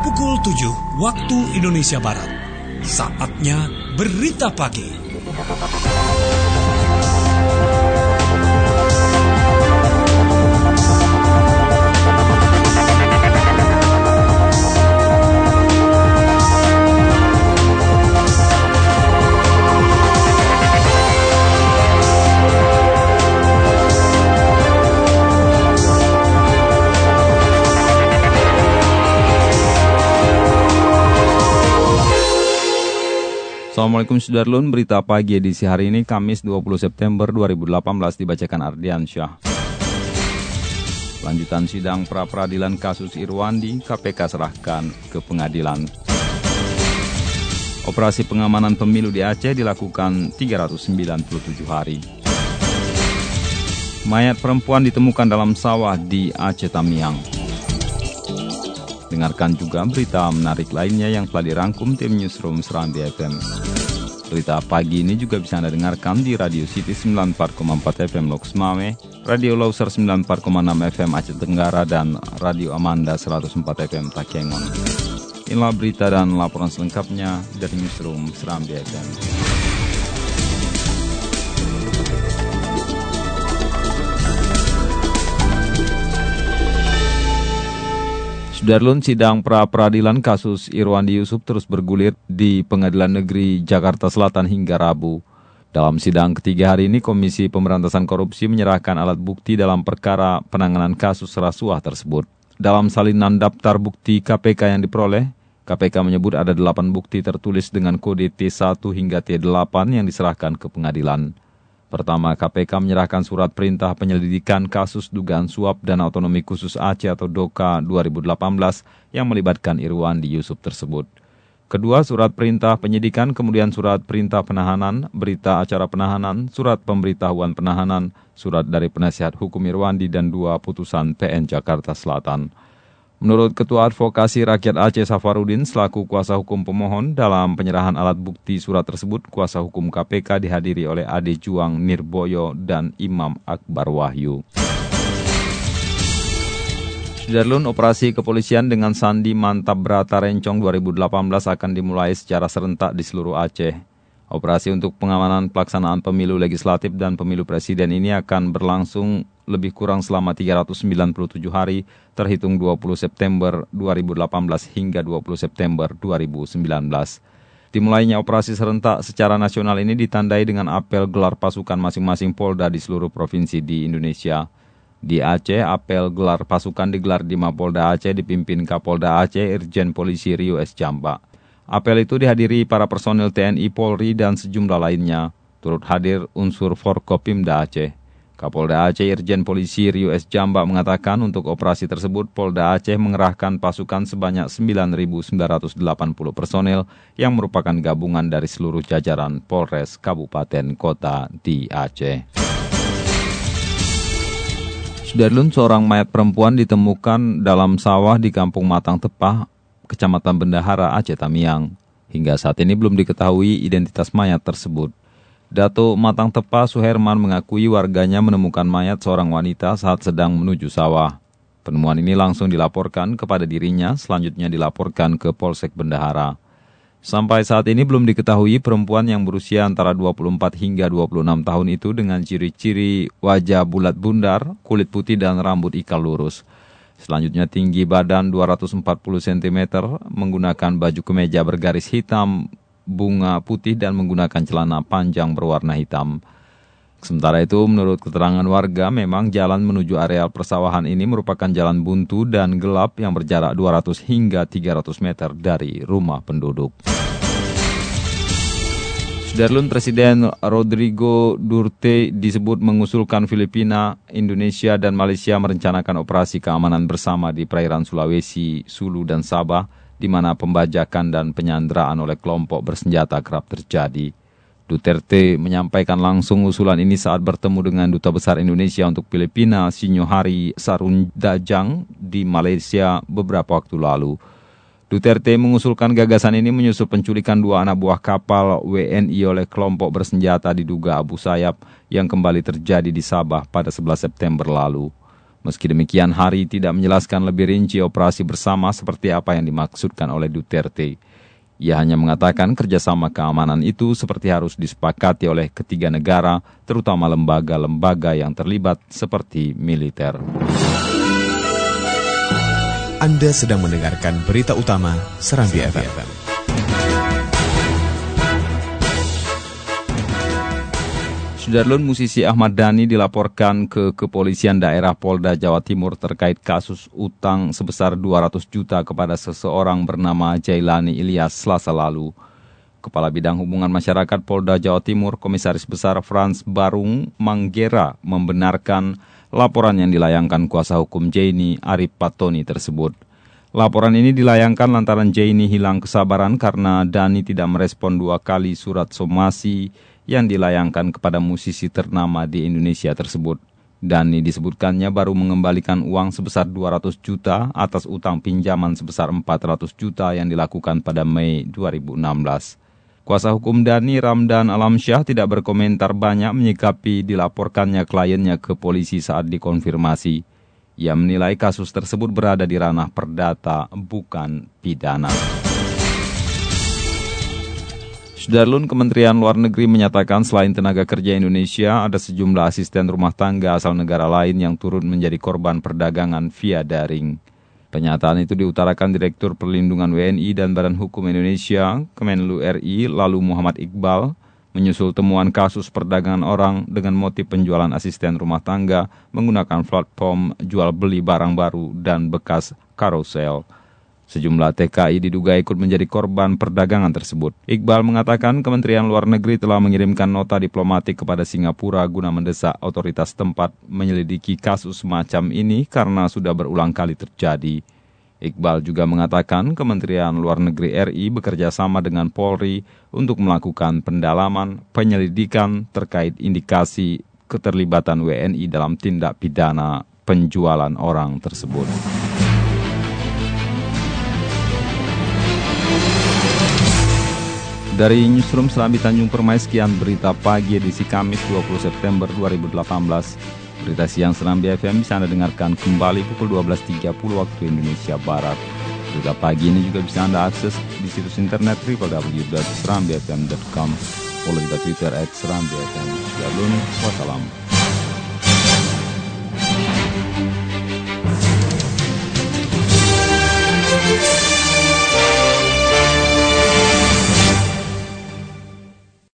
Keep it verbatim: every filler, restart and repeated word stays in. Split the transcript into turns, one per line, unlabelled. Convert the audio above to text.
pukul tujuh waktu Indonesia Barat. Saatnya Berita Pagi.
Assalamualaikum Sudarlun, berita pagi edisi hari ini Kamis dua puluh September dua ribu delapan belas dibacakan Ardiansyah. Lanjutan sidang pra-peradilan kasus Irwandi, K P K serahkan ke pengadilan. Operasi pengamanan pemilu di Aceh dilakukan tiga ratus sembilan puluh tujuh hari. Mayat perempuan ditemukan dalam sawah di Aceh Tamiang. Dengarkan juga berita menarik lainnya yang telah dirangkum tim Newsroom Serambi F M. Berita pagi ini juga bisa Anda dengarkan di Radio City sembilan puluh empat koma empat F M Loks Mame, Radio Loser sembilan puluh empat koma enam F M Aceh Tenggara, dan Radio Amanda seratus empat F M Takengon. Inilah berita dan laporan selengkapnya dari Newsroom Serambi F M. Sudarlun, sidang pra-peradilan kasus Irwandi Yusuf terus bergulir di Pengadilan Negeri Jakarta Selatan hingga Rabu. Dalam sidang ketiga hari ini, Komisi Pemberantasan Korupsi menyerahkan alat bukti dalam perkara penanganan kasus rasuah tersebut. Dalam salinan daftar bukti K P K yang diperoleh, K P K menyebut ada delapan bukti tertulis dengan kode T satu hingga T delapan yang diserahkan ke pengadilan. Pertama, K P K menyerahkan surat perintah penyelidikan kasus dugaan suap dana otonomi khusus Aceh atau DOKA dua ribu delapan belas yang melibatkan Irwandi Yusuf tersebut. Kedua, surat perintah penyidikan, kemudian surat perintah penahanan, berita acara penahanan, surat pemberitahuan penahanan, surat dari penasihat hukum Irwandi, dan dua putusan P N Jakarta Selatan. Menurut Ketua Advokasi Rakyat Aceh Safarudin selaku kuasa hukum pemohon, dalam penyerahan alat bukti surat tersebut, kuasa hukum K P K dihadiri oleh Ade Juang Nirboyo dan Imam Akbar Wahyu. Sudarlun, operasi kepolisian dengan sandi Mantap Brata Rencong dua ribu delapan belas akan dimulai secara serentak di seluruh Aceh. Operasi untuk pengamanan pelaksanaan pemilu legislatif dan pemilu presiden ini akan berlangsung lebih kurang selama tiga ratus sembilan puluh tujuh hari, terhitung dua puluh September dua ribu delapan belas hingga dua puluh September dua ribu sembilan belas. Dimulainya operasi serentak secara nasional ini ditandai dengan apel gelar pasukan masing-masing Polda di seluruh provinsi di Indonesia. Di Aceh, apel gelar pasukan digelar di Mapolda Aceh dipimpin Kapolda Aceh Irjen Polisi Rio S. Jamba. Apel itu dihadiri para personil T N I, Polri, dan sejumlah lainnya. Turut hadir unsur Forkopimda Aceh. Kapolda Aceh Irjen Polisi Rio S. Jamba mengatakan untuk operasi tersebut Polda Aceh mengerahkan pasukan sebanyak sembilan ribu sembilan ratus delapan puluh personel yang merupakan gabungan dari seluruh jajaran Polres Kabupaten Kota di Aceh. Sudarlun, seorang mayat perempuan ditemukan dalam sawah di Kampung Matang Tepah, Kecamatan Bendahara, Aceh Tamiang. Hingga saat ini belum diketahui identitas mayat tersebut. Dato Matang Tepah Suherman mengakui warganya menemukan mayat seorang wanita saat sedang menuju sawah. Penemuan ini langsung dilaporkan kepada dirinya, selanjutnya dilaporkan ke Polsek Bendahara. Sampai saat ini belum diketahui perempuan yang berusia antara dua puluh empat hingga dua puluh enam tahun itu dengan ciri-ciri wajah bulat bundar, kulit putih dan rambut ikal lurus. Selanjutnya tinggi badan dua ratus empat puluh sentimeter, menggunakan baju kemeja bergaris hitam, bunga putih dan menggunakan celana panjang berwarna hitam. Sementara itu, menurut keterangan warga, memang jalan menuju areal persawahan ini merupakan jalan buntu dan gelap yang berjarak dua ratus hingga tiga ratus meter dari rumah penduduk. Sudarlun, Presiden Rodrigo Duterte disebut mengusulkan Filipina, Indonesia, dan Malaysia merencanakan operasi keamanan bersama di perairan Sulawesi, Sulu, dan Sabah, di mana pembajakan dan penyanderaan oleh kelompok bersenjata kerap terjadi. Duterte menyampaikan langsung usulan ini saat bertemu dengan Duta Besar Indonesia untuk Filipina, Sinyohari Sarundajang, di Malaysia beberapa waktu lalu. Duterte mengusulkan gagasan ini menyusul penculikan dua anak buah kapal W N I oleh kelompok bersenjata diduga Abu Sayyaf yang kembali terjadi di Sabah pada sebelas September lalu. Meski demikian, Hari tidak menjelaskan lebih rinci operasi bersama seperti apa yang dimaksudkan oleh Duterte. Ia hanya mengatakan kerjasama keamanan itu seperti harus disepakati oleh ketiga negara, terutama lembaga-lembaga yang terlibat seperti militer.
Anda sedang mendengarkan berita utama Serambi F M.
Sudarlun, musisi Ahmad Dhani dilaporkan ke Kepolisian Daerah Polda Jawa Timur terkait kasus utang sebesar dua ratus juta kepada seseorang bernama Jailani Ilyas Selasa lalu. Kepala Bidang Hubungan Masyarakat Polda Jawa Timur, Komisaris Besar Frans Barung Manggera, membenarkan laporan yang dilayangkan kuasa hukum Jaini Arif Patoni tersebut. Laporan ini dilayangkan lantaran Jaini hilang kesabaran karena Dhani tidak merespon dua kali surat somasi yang dilayangkan kepada musisi ternama di Indonesia tersebut. Dhani disebutkannya baru mengembalikan uang sebesar dua ratus juta atas utang pinjaman sebesar empat ratus juta yang dilakukan pada Mei dua ribu enam belas. Kuasa hukum Dhani, Ramdan Alamsyah, tidak berkomentar banyak menyikapi dilaporkannya kliennya ke polisi saat dikonfirmasi. Ia menilai kasus tersebut berada di ranah perdata, bukan pidana. Sudarlun, Kementerian Luar Negeri menyatakan selain tenaga kerja Indonesia, ada sejumlah asisten rumah tangga asal negara lain yang turut menjadi korban perdagangan via daring. Pernyataan itu diutarakan Direktur Perlindungan W N I dan Badan Hukum Indonesia, Kemenlu R I, lalu Muhammad Iqbal, menyusul temuan kasus perdagangan orang dengan motif penjualan asisten rumah tangga menggunakan platform jual beli barang baru dan bekas karusel. Sejumlah T K I diduga ikut menjadi korban perdagangan tersebut. Iqbal mengatakan Kementerian Luar Negeri telah mengirimkan nota diplomatik kepada Singapura guna mendesak otoritas tempat menyelidiki kasus semacam ini karena sudah berulang kali terjadi. Iqbal juga mengatakan Kementerian Luar Negeri R I bekerja sama dengan Polri untuk melakukan pendalaman penyelidikan terkait indikasi keterlibatan W N I dalam tindak pidana penjualan orang tersebut. Dari Newsroom Serambi Tanjung Permai, sekian berita pagi edisi Kamis dua puluh September dua ribu delapan belas. Berita siang Serambi F M bisa Anda dengarkan kembali pukul dua belas tiga puluh waktu Indonesia Barat. Berita pagi ini juga bisa Anda akses di situs internet w w w dot serambi f m dot com. Follow juga Twitter at serambi f m. Shalom, wassalam.